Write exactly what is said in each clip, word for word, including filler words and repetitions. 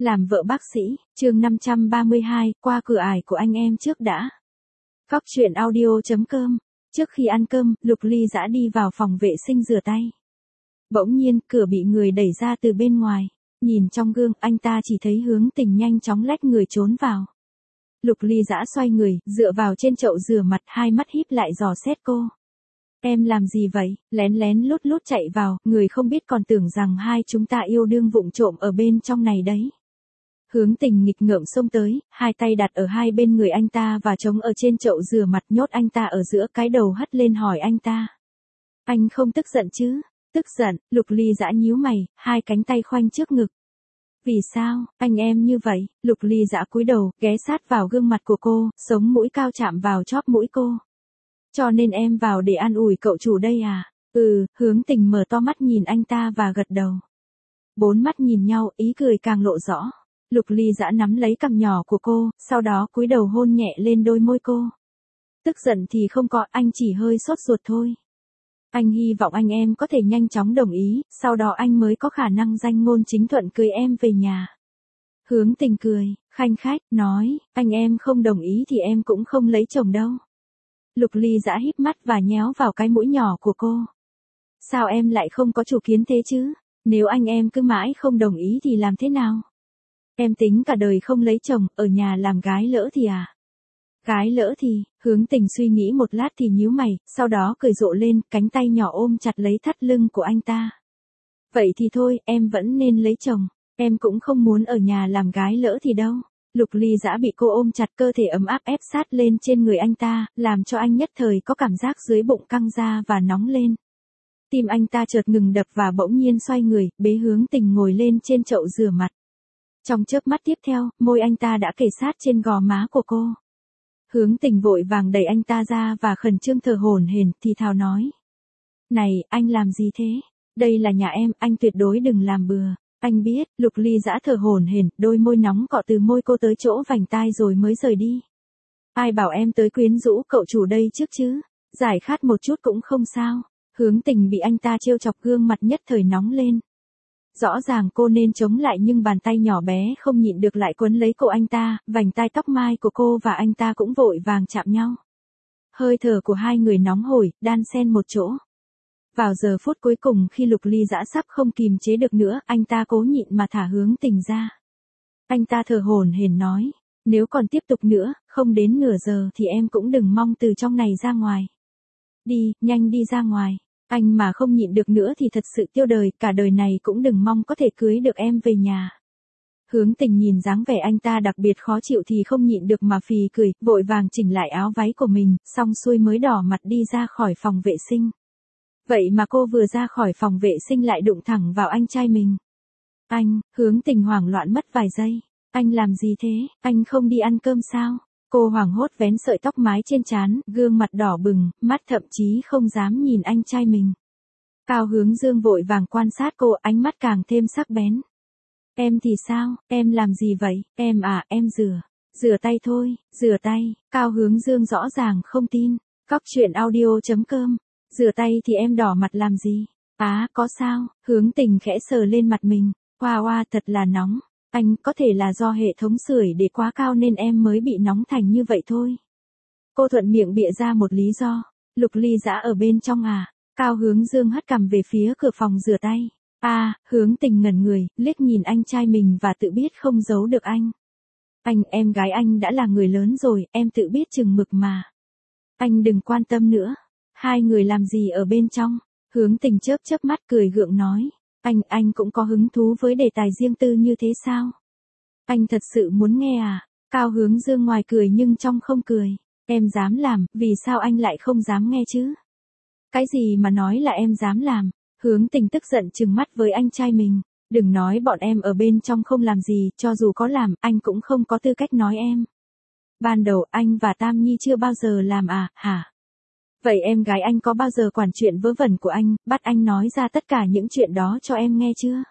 Làm vợ bác sĩ, chương năm trăm ba mươi hai, qua cửa ải của anh em trước đã. Cóc truyện audio chấm com. Trước khi ăn cơm, Lục Ly dã đi vào phòng vệ sinh rửa tay. Bỗng nhiên, cửa bị người đẩy ra từ bên ngoài. Nhìn trong gương, anh ta chỉ thấy Hướng Tình nhanh chóng lách người trốn vào. Lục Ly dã xoay người, dựa vào trên chậu rửa mặt, hai mắt híp lại dò xét cô. Em làm gì vậy? Lén lén lút lút chạy vào, người không biết còn tưởng rằng hai chúng ta yêu đương vụng trộm ở bên trong này đấy. Hướng Tình nghịch ngợm xông tới, hai tay đặt ở hai bên người anh ta và chống ở trên chậu rửa mặt, nhốt anh ta ở giữa, cái đầu hất lên hỏi anh ta. Anh không tức giận chứ? Tức giận, Lục Ly dã nhíu mày, hai cánh tay khoanh trước ngực. Vì sao, anh em như vậy? Lục Ly dã cúi đầu, ghé sát vào gương mặt của cô, sống mũi cao chạm vào chóp mũi cô. Cho nên em vào để an ủi cậu chủ đây à? Ừ, Hướng Tình mở to mắt nhìn anh ta và gật đầu. Bốn mắt nhìn nhau, ý cười càng lộ rõ. Lục Ly dã nắm lấy cằm nhỏ của cô, sau đó cúi đầu hôn nhẹ lên đôi môi cô. Tức giận thì không có, anh chỉ hơi sốt ruột thôi. Anh hy vọng anh em có thể nhanh chóng đồng ý, sau đó anh mới có khả năng danh ngôn chính thuận cưới em về nhà. Hướng Tình cười, khanh khách, nói, anh em không đồng ý thì em cũng không lấy chồng đâu. Lục Ly dã híp mắt và nhéo vào cái mũi nhỏ của cô. Sao em lại không có chủ kiến thế chứ? Nếu anh em cứ mãi không đồng ý thì làm thế nào? Em tính cả đời không lấy chồng, ở nhà làm gái lỡ thì à? Gái lỡ thì, Hướng Tình suy nghĩ một lát thì nhíu mày, sau đó cười rộ lên, cánh tay nhỏ ôm chặt lấy thắt lưng của anh ta. Vậy thì thôi, em vẫn nên lấy chồng, em cũng không muốn ở nhà làm gái lỡ thì đâu. Lục Ly dã bị cô ôm chặt, cơ thể ấm áp ép sát lên trên người anh ta, làm cho anh nhất thời có cảm giác dưới bụng căng ra và nóng lên. Tim anh ta chợt ngừng đập và bỗng nhiên xoay người, bế Hướng Tình ngồi lên trên chậu rửa mặt. Trong chớp mắt tiếp theo, môi anh ta đã kề sát trên gò má của cô. Hướng Tình vội vàng đẩy anh ta ra và khẩn trương thở hổn hển, thì thào nói. Này, anh làm gì thế? Đây là nhà em, anh tuyệt đối đừng làm bừa. Anh biết, Lục Ly dã thở hổn hển, đôi môi nóng cọ từ môi cô tới chỗ vành tai rồi mới rời đi. Ai bảo em tới quyến rũ cậu chủ đây trước chứ? Giải khát một chút cũng không sao. Hướng Tình bị anh ta trêu chọc, gương mặt nhất thời nóng lên. Rõ ràng cô nên chống lại nhưng bàn tay nhỏ bé không nhịn được lại quấn lấy cổ anh ta, vành tai tóc mai của cô và anh ta cũng vội vàng chạm nhau. Hơi thở của hai người nóng hổi, đan xen một chỗ. Vào giờ phút cuối cùng khi Lục Ly dã sắp không kìm chế được nữa, anh ta cố nhịn mà thả Hướng Tình ra. Anh ta thở hổn hển nói, nếu còn tiếp tục nữa, không đến nửa giờ thì em cũng đừng mong từ trong này ra ngoài. Đi, nhanh đi ra ngoài. Anh mà không nhịn được nữa thì thật sự tiêu đời, cả đời này cũng đừng mong có thể cưới được em về nhà. Hướng Tình nhìn dáng vẻ anh ta đặc biệt khó chịu thì không nhịn được mà phì cười, vội vàng chỉnh lại áo váy của mình, xong xuôi mới đỏ mặt đi ra khỏi phòng vệ sinh. Vậy mà cô vừa ra khỏi phòng vệ sinh lại đụng thẳng vào anh trai mình. Anh, Hướng Tình hoảng loạn mất vài giây. Anh làm gì thế, anh không đi ăn cơm sao? Cô hoảng hốt vén sợi tóc mái trên trán, gương mặt đỏ bừng, mắt thậm chí không dám nhìn anh trai mình. Cao Hướng Dương vội vàng quan sát cô, ánh mắt càng thêm sắc bén. Em thì sao, em làm gì vậy? Em à, em rửa. Rửa tay thôi, rửa tay. Cao Hướng Dương rõ ràng không tin. Cóc truyện audio chấm com. Rửa tay thì em đỏ mặt làm gì? Á, à, có sao? Hướng Tình khẽ sờ lên mặt mình. Oa oa, thật là nóng. Anh, có thể là do hệ thống sưởi để quá cao nên em mới bị nóng thành như vậy thôi. Cô thuận miệng bịa ra một lý do. Lục Ly dã ở bên trong à? Cao Hướng Dương hất cằm về phía cửa phòng rửa tay. A, à, Hướng Tình ngẩn người, liếc nhìn anh trai mình và tự biết không giấu được anh. Anh, em gái anh đã là người lớn rồi, em tự biết chừng mực mà. Anh đừng quan tâm nữa. Hai người làm gì ở bên trong? Hướng Tình chớp chớp mắt cười gượng nói. Anh, anh cũng có hứng thú với đề tài riêng tư như thế sao? Anh thật sự muốn nghe à? Cao Hướng Dương ngoài cười nhưng trong không cười. Em dám làm, vì sao anh lại không dám nghe chứ? Cái gì mà nói là em dám làm? Hướng Tình tức giận trừng mắt với anh trai mình. Đừng nói bọn em ở bên trong không làm gì, cho dù có làm, anh cũng không có tư cách nói em. Ban đầu anh và Tam Nhi chưa bao giờ làm à, hả? Vậy em gái anh có bao giờ quản chuyện vớ vẩn của anh, bắt anh nói ra tất cả những chuyện đó cho em nghe chưa?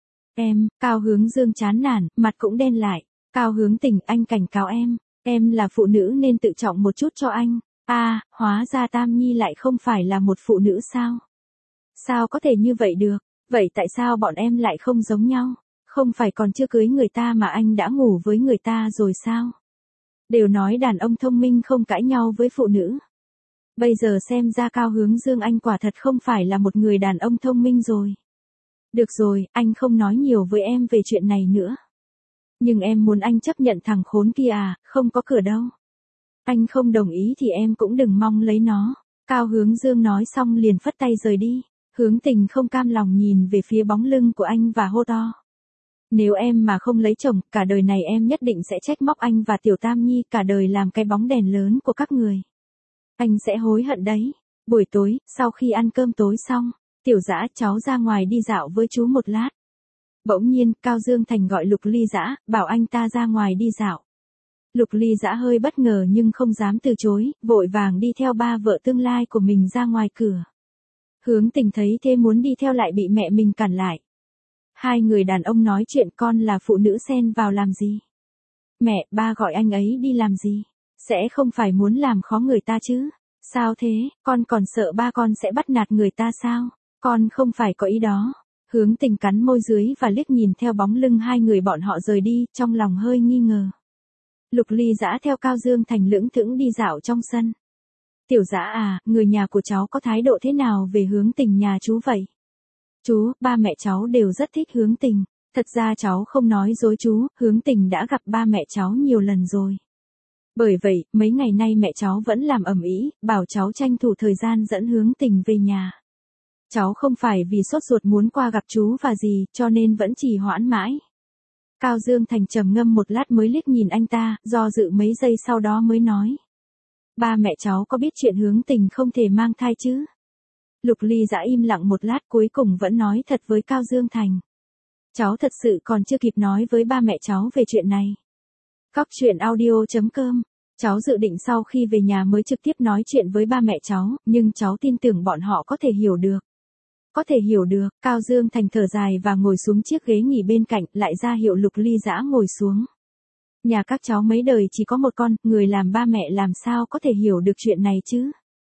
Em, Cao Hướng Dương chán nản, mặt cũng đen lại. Cao Hướng Tình, anh cảnh cáo em, em là phụ nữ nên tự trọng một chút cho anh. A, à, hóa ra Tam Nhi lại không phải là một phụ nữ sao? Sao có thể như vậy được? Vậy tại sao bọn em lại không giống nhau? Không phải còn chưa cưới người ta mà anh đã ngủ với người ta rồi sao? Đều nói đàn ông thông minh không cãi nhau với phụ nữ. Bây giờ xem ra Cao Hướng Dương anh quả thật không phải là một người đàn ông thông minh rồi. Được rồi, anh không nói nhiều với em về chuyện này nữa. Nhưng em muốn anh chấp nhận thằng khốn kia à, không có cửa đâu. Anh không đồng ý thì em cũng đừng mong lấy nó. Cao Hướng Dương nói xong liền phất tay rời đi. Hướng Tình không cam lòng nhìn về phía bóng lưng của anh và hô to. Nếu em mà không lấy chồng, cả đời này em nhất định sẽ trách móc anh và Tiểu Tam Nhi, cả đời làm cái bóng đèn lớn của các người. Anh sẽ hối hận đấy. Buổi tối, sau khi ăn cơm tối xong, Tiểu Dã cháu ra ngoài đi dạo với chú một lát. Bỗng nhiên, Cao Dương Thành gọi Lục Ly Dã, bảo anh ta ra ngoài đi dạo. Lục Ly Dã hơi bất ngờ nhưng không dám từ chối, vội vàng đi theo ba vợ tương lai của mình ra ngoài cửa. Hướng Tình thấy thế muốn đi theo lại bị mẹ mình cản lại. Hai người đàn ông nói chuyện, con là phụ nữ xen vào làm gì? Mẹ, ba gọi anh ấy đi làm gì? Sẽ không phải muốn làm khó người ta chứ? Sao thế, con còn sợ ba con sẽ bắt nạt người ta sao? Con không phải có ý đó. Hướng Tình cắn môi dưới và liếc nhìn theo bóng lưng hai người bọn họ rời đi, trong lòng hơi nghi ngờ. Lục Ly Dã theo Cao Dương Thành lững thững đi dạo trong sân. Tiểu Dã à, người nhà của cháu có thái độ thế nào về Hướng Tình nhà chú vậy? Chú, ba mẹ cháu đều rất thích Hướng Tình. Thật ra cháu không nói dối chú, Hướng Tình đã gặp ba mẹ cháu nhiều lần rồi. Bởi vậy, mấy ngày nay mẹ cháu vẫn làm ầm ĩ, bảo cháu tranh thủ thời gian dẫn Hướng Tình về nhà. Cháu không phải vì sốt ruột muốn qua gặp chú và gì, cho nên vẫn trì hoãn mãi. Cao Dương Thành trầm ngâm một lát mới liếc nhìn anh ta, do dự mấy giây sau đó mới nói. Ba mẹ cháu có biết chuyện Hướng Tình không thể mang thai chứ? Lục Ly Dã im lặng một lát cuối cùng vẫn nói thật với Cao Dương Thành. Cháu thật sự còn chưa kịp nói với ba mẹ cháu về chuyện này. Cóc truyện audio chấm com. Cháu dự định sau khi về nhà mới trực tiếp nói chuyện với ba mẹ cháu, nhưng cháu tin tưởng bọn họ có thể hiểu được. Có thể hiểu được, Cao Dương Thành thở dài và ngồi xuống chiếc ghế nghỉ bên cạnh, lại ra hiệu Lục Ly Dã ngồi xuống. Nhà các cháu mấy đời chỉ có một con, người làm ba mẹ làm sao có thể hiểu được chuyện này chứ?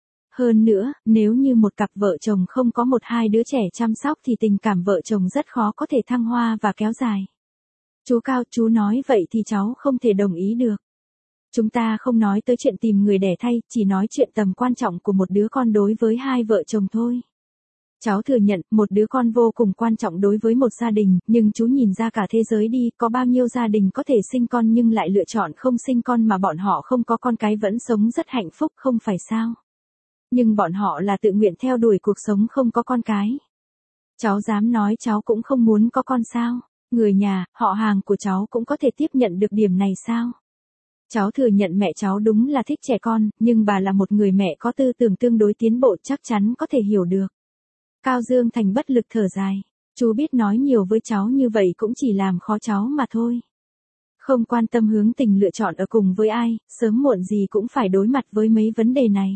Hơn nữa, nếu như một cặp vợ chồng không có một hai đứa trẻ chăm sóc thì tình cảm vợ chồng rất khó có thể thăng hoa và kéo dài. Chú Cao, chú nói vậy thì cháu không thể đồng ý được. Chúng ta không nói tới chuyện tìm người đẻ thay, chỉ nói chuyện tầm quan trọng của một đứa con đối với hai vợ chồng thôi. Cháu thừa nhận, một đứa con vô cùng quan trọng đối với một gia đình, nhưng chú nhìn ra cả thế giới đi, có bao nhiêu gia đình có thể sinh con nhưng lại lựa chọn không sinh con mà bọn họ không có con cái vẫn sống rất hạnh phúc không phải sao? Nhưng bọn họ là tự nguyện theo đuổi cuộc sống không có con cái. Cháu dám nói cháu cũng không muốn có con sao? Người nhà, họ hàng của cháu cũng có thể tiếp nhận được điểm này sao? Cháu thừa nhận mẹ cháu đúng là thích trẻ con, nhưng bà là một người mẹ có tư tưởng tương đối tiến bộ chắc chắn có thể hiểu được. Cao Dương Thành bất lực thở dài. Chú biết nói nhiều với cháu như vậy cũng chỉ làm khó cháu mà thôi. Không quan tâm Hướng Tình lựa chọn ở cùng với ai, sớm muộn gì cũng phải đối mặt với mấy vấn đề này.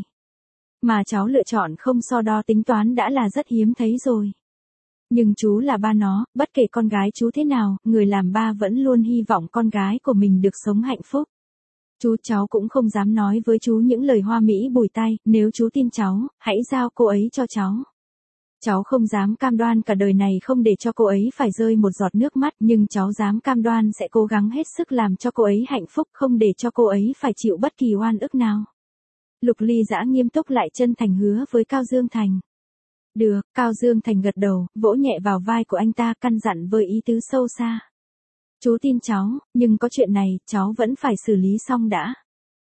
Mà cháu lựa chọn không so đo tính toán đã là rất hiếm thấy rồi. Nhưng chú là ba nó, bất kể con gái chú thế nào, người làm ba vẫn luôn hy vọng con gái của mình được sống hạnh phúc. Chú cháu cũng không dám nói với chú những lời hoa mỹ bùi tai, nếu chú tin cháu, hãy giao cô ấy cho cháu. Cháu không dám cam đoan cả đời này không để cho cô ấy phải rơi một giọt nước mắt, nhưng cháu dám cam đoan sẽ cố gắng hết sức làm cho cô ấy hạnh phúc, không để cho cô ấy phải chịu bất kỳ oan ức nào. Lục Ly Dã nghiêm túc lại chân thành hứa với Cao Dương Thành. Được, Cao Dương Thành gật đầu, vỗ nhẹ vào vai của anh ta căn dặn với ý tứ sâu xa. Chú tin cháu, nhưng có chuyện này, cháu vẫn phải xử lý xong đã.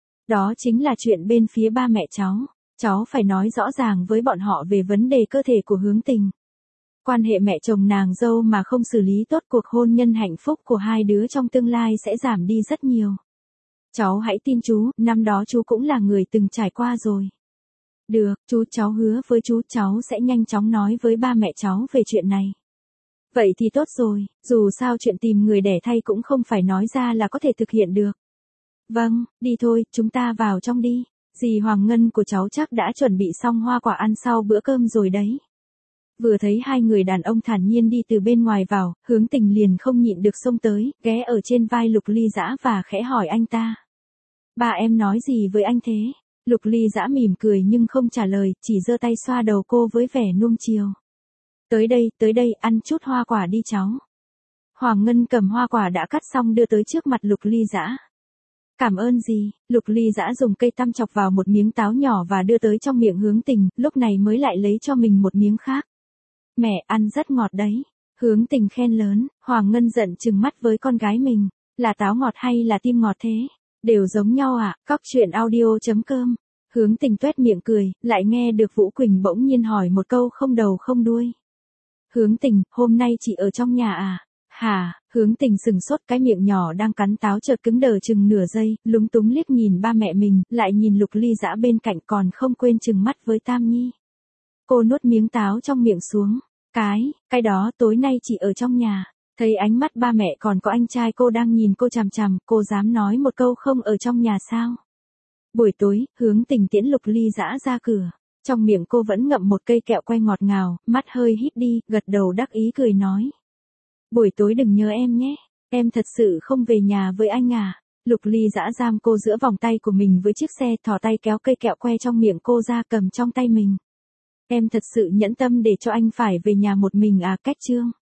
Đó chính là chuyện bên phía ba mẹ cháu. Cháu phải nói rõ ràng với bọn họ về vấn đề cơ thể của Hướng Tình. Quan hệ mẹ chồng nàng dâu mà không xử lý tốt cuộc hôn nhân hạnh phúc của hai đứa trong tương lai sẽ giảm đi rất nhiều. Cháu hãy tin chú, năm đó chú cũng là người từng trải qua rồi. Được, chú cháu hứa với chú cháu sẽ nhanh chóng nói với ba mẹ cháu về chuyện này. Vậy thì tốt rồi, dù sao chuyện tìm người đẻ thay cũng không phải nói ra là có thể thực hiện được. Vâng, đi thôi, chúng ta vào trong đi. Dì Hoàng Ngân của cháu chắc đã chuẩn bị xong hoa quả ăn sau bữa cơm rồi đấy. Vừa thấy hai người đàn ông thản nhiên đi từ bên ngoài vào, Hướng Tình liền không nhịn được xông tới, ghé ở trên vai Lục Ly Dã và khẽ hỏi anh ta. Bà em nói gì với anh thế? Lục Ly Dã mỉm cười nhưng không trả lời, chỉ giơ tay xoa đầu cô với vẻ nuông chiều. Tới đây, tới đây, ăn chút hoa quả đi cháu. Hoàng Ngân cầm hoa quả đã cắt xong đưa tới trước mặt Lục Ly Dã. Cảm ơn gì? Lục Ly Dã dùng cây tăm chọc vào một miếng táo nhỏ và đưa tới trong miệng Hướng Tình, lúc này mới lại lấy cho mình một miếng khác. Mẹ ăn rất ngọt đấy. Hướng Tình khen lớn, Hoàng Ngân giận trừng mắt với con gái mình. Là táo ngọt hay là tim ngọt thế? Đều giống nhau à? Cóc truyện audio chấm com. Hướng Tình tuét miệng cười, lại nghe được Vũ Quỳnh bỗng nhiên hỏi một câu không đầu không đuôi. Hướng Tình, hôm nay chị ở trong nhà à? Hả? Hướng Tình sừng sốt, cái miệng nhỏ đang cắn táo chợt cứng đờ chừng nửa giây, lúng túng liếc nhìn ba mẹ mình, lại nhìn Lục Ly Dã bên cạnh còn không quên chừng mắt với Tam Nhi. Cô nuốt miếng táo trong miệng xuống. Cái, cái đó tối nay chị ở trong nhà. Thấy ánh mắt ba mẹ còn có anh trai cô đang nhìn cô chằm chằm, cô dám nói một câu không ở trong nhà sao? Buổi tối, Hướng Tình tiễn Lục Ly Dã ra cửa. Trong miệng cô vẫn ngậm một cây kẹo que ngọt ngào, mắt hơi híp đi, gật đầu đắc ý cười nói. Buổi tối đừng nhớ em nhé, em thật sự không về nhà với anh à. Lục Ly Dã giam cô giữa vòng tay của mình với chiếc xe, thò tay kéo cây kẹo que trong miệng cô ra cầm trong tay mình. Em thật sự nhẫn tâm để cho anh phải về nhà một mình à? Cách chương.